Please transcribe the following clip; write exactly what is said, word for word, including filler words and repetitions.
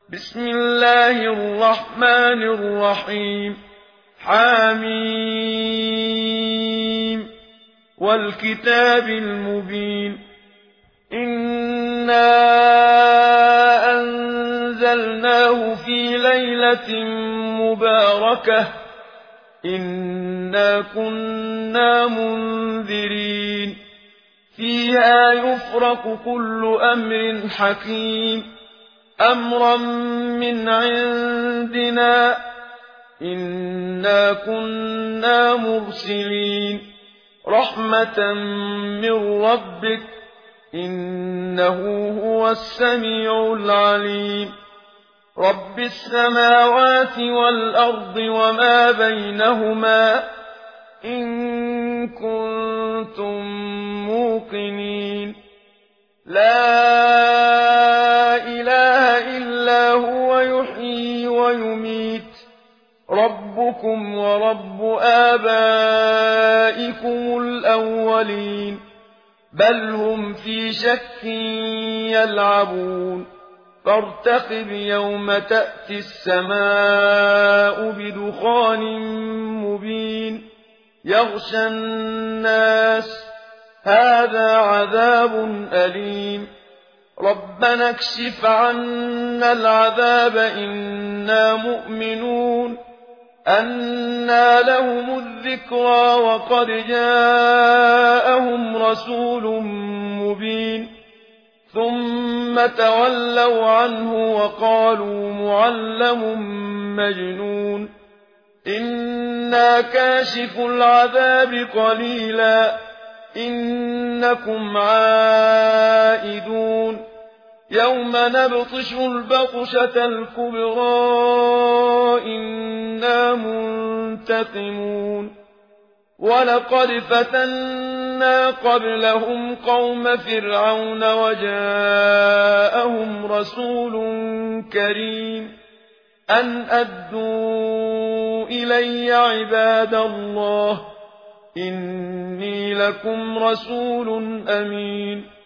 بسم الله الرحمن الرحيم حميم والكتاب المبين إنا أنزلناه في ليلة مباركة إنا كنا منذرين فيها يفرق كل أمر حكيم أمرا من عندنا إنا كنا مرسلين رحمة من ربك إنه هو السميع العليم رب السماوات والأرض وما بينهما إن كنتم موقنين لا إله إلا هو يحيي ويميت ربكم ورب آبائكم الأولين بل هم في شك يلعبون فارتقب يوم تأتي السماء بدخان مبين يغشى الناس هذا عذاب أليم ربنا اكشف عنا العذاب إنا مؤمنون أنى لهم الذكرى وقد جاءهم رسول مبين ثم تولوا عنه وقالوا معلم مجنون إنا كاشف العذاب قليلا إنكم عائدون يوم نبطش البطشة الكبرى إنا منتقمون ولقد فتنا قبلهم قوم فرعون وجاءهم رسول كريم أن أدوا إلي عباد الله إني لكم رسول أمين